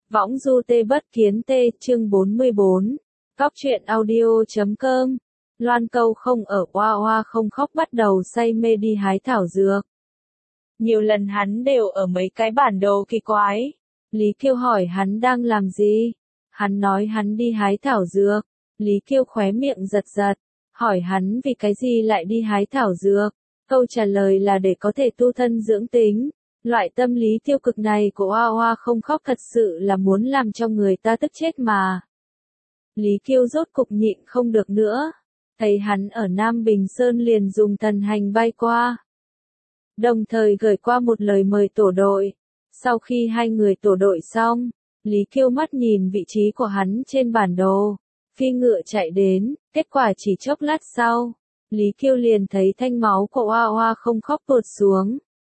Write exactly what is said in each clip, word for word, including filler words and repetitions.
Võng du tê bất kiến tê, chương bốn mươi bốn. Góc truyện audio chấm com. Loan Câu không ở, Oa Oa không khóc bắt đầu say mê đi hái thảo dược. Nhiều lần hắn đều ở mấy cái bản đồ kỳ quái. Lý Kiêu hỏi hắn đang làm gì? Hắn nói hắn đi hái thảo dược. Lý Kiêu khóe miệng giật giật, hỏi hắn vì cái gì lại đi hái thảo dược. Câu trả lời là để có thể tu thân dưỡng tính. Loại tâm lý tiêu cực này của Oa Oa không khóc thật sự là muốn làm cho người ta tức chết mà. Lý Kiêu rốt cục nhịn không được nữa. Thấy hắn ở Nam Bình Sơn liền dùng thần hành bay qua. Đồng thời gửi qua một lời mời tổ đội. Sau khi hai người tổ đội xong, Lý Kiêu mắt nhìn vị trí của hắn trên bản đồ. Phi ngựa chạy đến, kết quả chỉ chốc lát sau. Lý Kiêu liền thấy thanh máu của Oa Oa không khóc tuột xuống.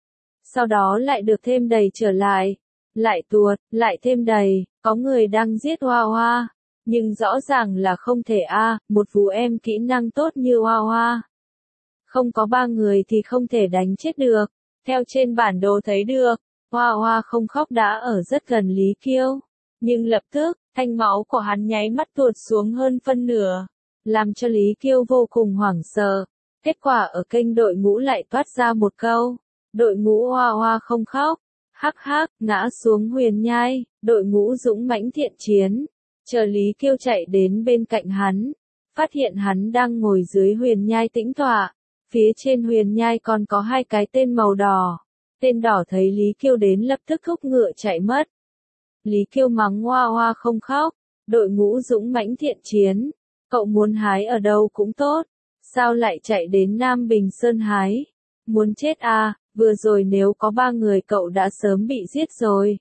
Sau đó lại được thêm đầy trở lại, lại tuột, lại thêm đầy, có người đang giết Oa Oa, nhưng rõ ràng là không thể a, à, một vũ em kỹ năng tốt như Oa Oa. Không có ba người thì không thể đánh chết được, theo trên bản đồ thấy được, Oa Oa không khóc đã ở rất gần Lý Kiêu, nhưng lập tức, thanh máu của hắn nháy mắt tuột xuống hơn phân nửa, làm cho Lý Kiêu vô cùng hoảng sợ. Kết quả ở kênh đội ngũ lại toát ra một câu. Đội ngũ Oa Oa không khóc, hắc hắc, ngã xuống huyền nhai, đội ngũ dũng mãnh thiện chiến. Chờ Lý Kiêu chạy đến bên cạnh hắn, phát hiện hắn đang ngồi dưới huyền nhai tĩnh tọa, phía trên huyền nhai còn có hai cái tên màu đỏ. Tên đỏ thấy Lý Kiêu đến lập tức thúc ngựa chạy mất. Lý Kiêu mắng Oa Oa không khóc, đội ngũ dũng mãnh thiện chiến, cậu muốn hái ở đâu cũng tốt, sao lại chạy đến Nam Bình Sơn hái? Muốn chết à? Vừa rồi nếu có ba người cậu đã sớm bị giết rồi.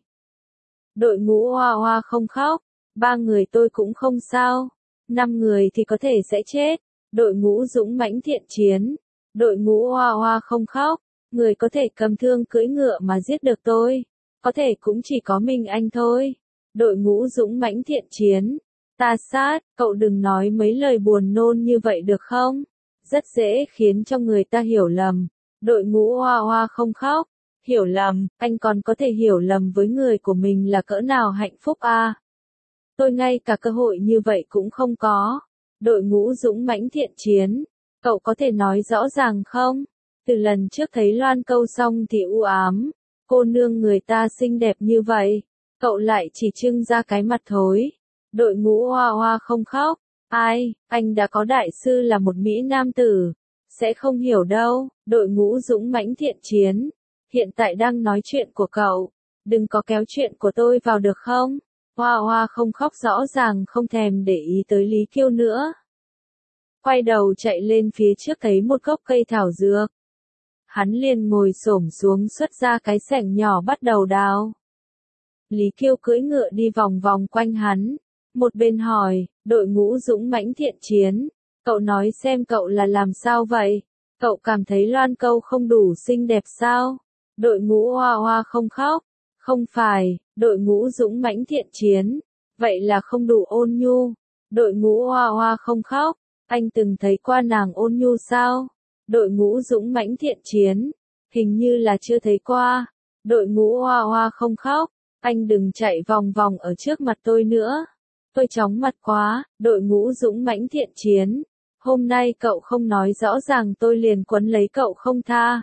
Đội ngũ Oa Oa không khóc, ba người tôi cũng không sao, năm người thì có thể sẽ chết. Đội ngũ dũng mãnh thiện chiến, đội ngũ Oa Oa không khóc, người có thể cầm thương cưỡi ngựa mà giết được tôi, có thể cũng chỉ có mình anh thôi. Đội ngũ dũng mãnh thiện chiến, ta sát, cậu đừng nói mấy lời buồn nôn như vậy được không? Rất dễ khiến cho người ta hiểu lầm. Đội ngũ Oa Oa không khóc, hiểu lầm, anh còn có thể hiểu lầm với người của mình là cỡ nào hạnh phúc à? Tôi ngay cả cơ hội như vậy cũng không có. Đội ngũ dũng mãnh thiện chiến, cậu có thể nói rõ ràng không? Từ lần trước thấy Loan Câu xong thì u ám, cô nương người ta xinh đẹp như vậy, cậu lại chỉ trưng ra cái mặt thối. Đội ngũ Oa Oa không khóc, ai, anh đã có đại sư là một mỹ nam tử. Sẽ không hiểu đâu, đội ngũ dũng mãnh thiện chiến. Hiện tại đang nói chuyện của cậu, đừng có kéo chuyện của tôi vào được không? Oa Oa không khóc rõ ràng không thèm để ý tới Lý Kiêu nữa. Quay đầu chạy lên phía trước thấy một gốc cây thảo dược. Hắn liền ngồi xổm xuống xuất ra cái xẻng nhỏ bắt đầu đào. Lý Kiêu cưỡi ngựa đi vòng vòng quanh hắn. Một bên hỏi, đội ngũ dũng mãnh thiện chiến. Cậu nói xem cậu là làm sao vậy? Cậu cảm thấy Loan Câu không đủ xinh đẹp sao? Đội ngũ Oa Oa không khóc. Không phải, đội ngũ dũng mãnh thiện chiến. Vậy là không đủ ôn nhu. Đội ngũ Oa Oa không khóc. Anh từng thấy qua nàng ôn nhu sao? Đội ngũ dũng mãnh thiện chiến. Hình như là chưa thấy qua. Đội ngũ Oa Oa không khóc. Anh đừng chạy vòng vòng ở trước mặt tôi nữa. Tôi chóng mặt quá. Đội ngũ dũng mãnh thiện chiến. Hôm nay cậu không nói rõ ràng tôi liền quấn lấy cậu không tha.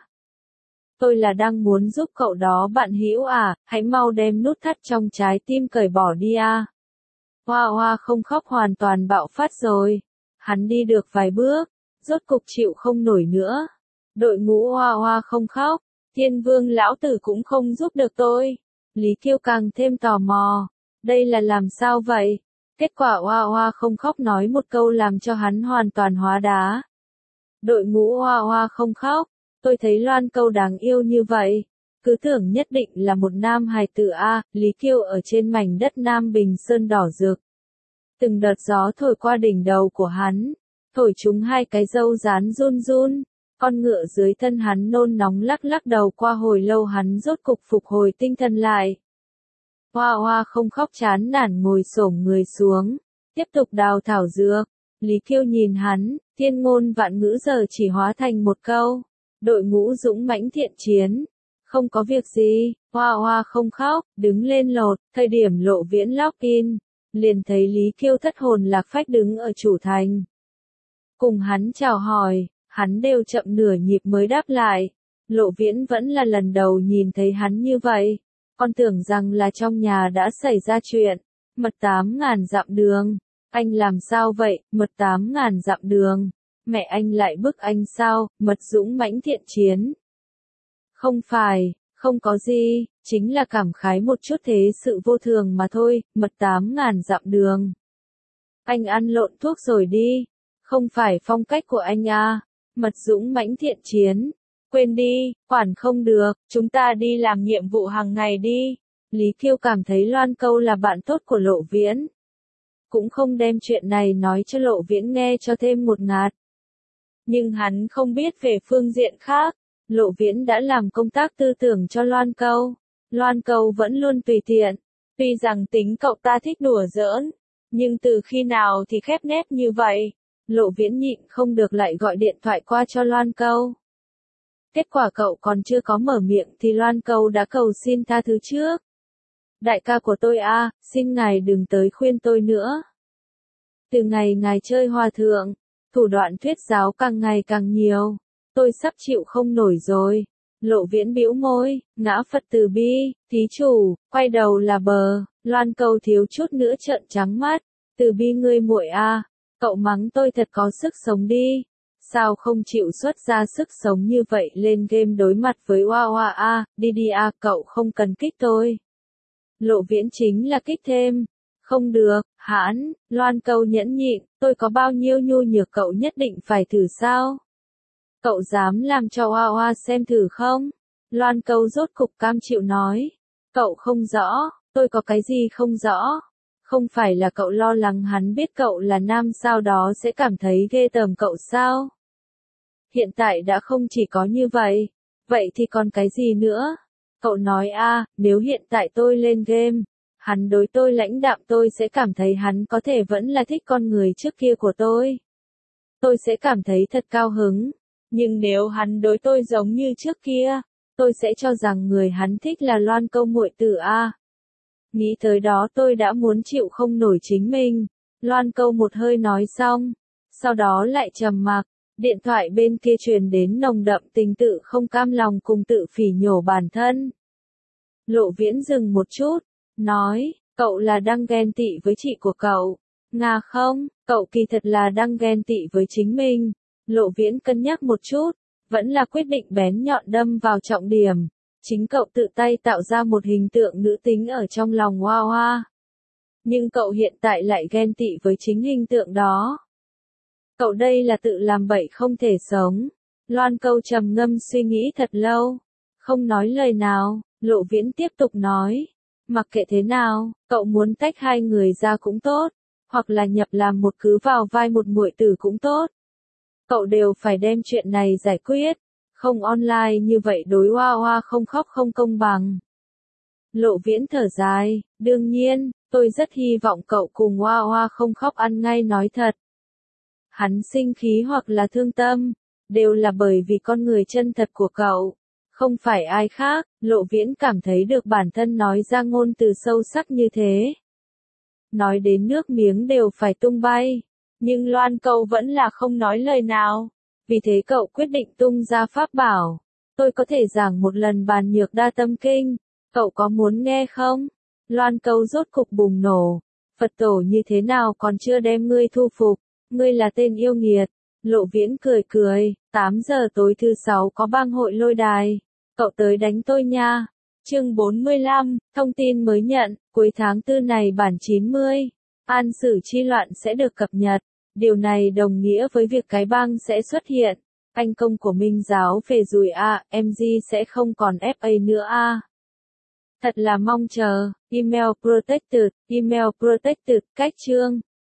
Tôi là đang muốn giúp cậu đó bạn hữu à, hãy mau đem nút thắt trong trái tim cởi bỏ đi à. Oa Oa không khóc hoàn toàn bạo phát rồi. Hắn đi được vài bước, rốt cục chịu không nổi nữa. Đội ngũ Oa Oa không khóc, Thiên Vương lão tử cũng không giúp được tôi. Lý Kiêu càng thêm tò mò, đây là làm sao vậy? Kết quả Oa Oa không khóc nói một câu làm cho hắn hoàn toàn hóa đá. Đội ngũ Oa Oa không khóc, tôi thấy Loan Câu đáng yêu như vậy, cứ tưởng nhất định là một nam hài tử a. Lý Kiêu ở trên mảnh đất Nam Bình Sơn đỏ rực. Từng đợt gió thổi qua đỉnh đầu của hắn, thổi trúng hai cái râu rán run run, con ngựa dưới thân hắn nôn nóng lắc lắc đầu qua hồi lâu hắn rốt cục phục hồi tinh thần lại. Oa Oa không khóc chán nản ngồi xổm người xuống, tiếp tục đào thảo dược. Lý Kiêu nhìn hắn, thiên ngôn vạn ngữ giờ chỉ hóa thành một câu. Đội ngũ dũng mãnh thiện chiến. Không có việc gì, Hoa Hoa không khóc, đứng lên lột, thời điểm Lộ Viễn login, liền thấy Lý Kiêu thất hồn lạc phách đứng ở chủ thành. Cùng hắn chào hỏi, hắn đều chậm nửa nhịp mới đáp lại. Lộ Viễn vẫn là lần đầu nhìn thấy hắn như vậy, còn tưởng rằng là trong nhà đã xảy ra chuyện. Mật tám ngàn dặm đường, anh làm sao vậy, mật tám ngàn dặm đường, mẹ anh lại bức anh sao, mật dũng mãnh thiện chiến. Không phải, không có gì, chính là cảm khái một chút thế sự vô thường mà thôi, mật tám ngàn dặm đường. Anh ăn lộn thuốc rồi đi, không phải phong cách của anh à, mật dũng mãnh thiện chiến. Quên đi, quản không được, chúng ta đi làm nhiệm vụ hàng ngày đi. Lý Kiêu cảm thấy Loan Câu là bạn tốt của Lộ Viễn. Cũng không đem chuyện này nói cho Lộ Viễn nghe cho thêm một ngạt. Nhưng hắn không biết về phương diện khác. Lộ Viễn đã làm công tác tư tưởng cho Loan Câu. Loan Câu vẫn luôn tùy tiện. Tuy rằng tính cậu ta thích đùa giỡn, nhưng từ khi nào thì khép nép như vậy. Lộ Viễn nhịn không được lại gọi điện thoại qua cho Loan Câu. Kết quả cậu còn chưa có mở miệng thì Loan Câu đã cầu xin tha thứ trước. Đại ca của tôi a, à, xin ngài đừng tới khuyên tôi nữa. Từ ngày ngài chơi hòa thượng, thủ đoạn thuyết giáo càng ngày càng nhiều, tôi sắp chịu không nổi rồi. Lộ Viễn bĩu môi, ngã Phật từ bi, thí chủ, quay đầu là bờ. Loan Câu thiếu chút nữa trợn trắng mắt, từ bi ngươi muội a, à, cậu mắng tôi thật có sức sống đi. Sao không chịu xuất ra sức sống như vậy lên game đối mặt với Hoa Hoa a, đi đi a, cậu không cần kích tôi. Lộ Viễn chính là kích thêm. Không được, hãn, Loan Câu nhẫn nhịn, tôi có bao nhiêu nhu nhược cậu nhất định phải thử sao? Cậu dám làm cho Hoa Hoa xem thử không? Loan Câu rốt cục cam chịu nói. Cậu không rõ, tôi có cái gì không rõ? Không phải là cậu lo lắng hắn biết cậu là nam sao đó sẽ cảm thấy ghê tởm cậu sao? Hiện tại đã không chỉ có như vậy, vậy thì còn cái gì nữa? Cậu nói a, à, nếu hiện tại tôi lên game, hắn đối tôi lãnh đạm tôi sẽ cảm thấy hắn có thể vẫn là thích con người trước kia của tôi. Tôi sẽ cảm thấy thật cao hứng, nhưng nếu hắn đối tôi giống như trước kia, tôi sẽ cho rằng người hắn thích là Loan Câu muội tử a. À. Nghĩ tới đó tôi đã muốn chịu không nổi chính mình. Loan Câu một hơi nói xong, sau đó lại trầm mặc. Điện thoại bên kia truyền đến nồng đậm tình tự không cam lòng cùng tự phỉ nhổ bản thân. Lộ Viễn dừng một chút, nói, cậu là đang ghen tị với chị của cậu. Nga không, cậu kỳ thật là đang ghen tị với chính mình. Lộ Viễn cân nhắc một chút, vẫn là quyết định bén nhọn đâm vào trọng điểm. Chính cậu tự tay tạo ra một hình tượng nữ tính ở trong lòng Hoa Hoa. Nhưng cậu hiện tại lại ghen tị với chính hình tượng đó. Cậu đây là tự làm bậy không thể sống. Loan Câu trầm ngâm suy nghĩ thật lâu, không nói lời nào. Lộ Viễn tiếp tục nói, mặc kệ thế nào, cậu muốn tách hai người ra cũng tốt, hoặc là nhập làm một cứ vào vai một muội tử cũng tốt. Cậu đều phải đem chuyện này giải quyết, không online như vậy đối Hoa Hoa không khóc không công bằng. Lộ Viễn thở dài, đương nhiên, tôi rất hy vọng cậu cùng Hoa Hoa không khóc ăn ngay nói thật. Hắn sinh khí hoặc là thương tâm, đều là bởi vì con người chân thật của cậu, không phải ai khác. Lộ Viễn cảm thấy được bản thân nói ra ngôn từ sâu sắc như thế. Nói đến nước miếng đều phải tung bay, nhưng Loan Câu vẫn là không nói lời nào. Vì thế cậu quyết định tung ra pháp bảo. Tôi có thể giảng một lần bàn nhược đa tâm kinh, cậu có muốn nghe không? Loan Câu rốt cục bùng nổ. Phật tổ như thế nào còn chưa đem ngươi thu phục? Ngươi là tên yêu nghiệt. Lộ Viễn cười cười, tám giờ tối thứ sáu có bang hội lôi đài. Cậu tới đánh tôi nha. Chương bốn mươi lăm, thông tin mới nhận, cuối tháng tư này bản chín mươi, An Sử Chi Loạn sẽ được cập nhật. Điều này đồng nghĩa với việc cái bang sẽ xuất hiện. Anh công của Minh giáo về rồi a, em giê sẽ không còn ép a nữa a. À. Thật là mong chờ. Email Protected, Email Protected, cách chương.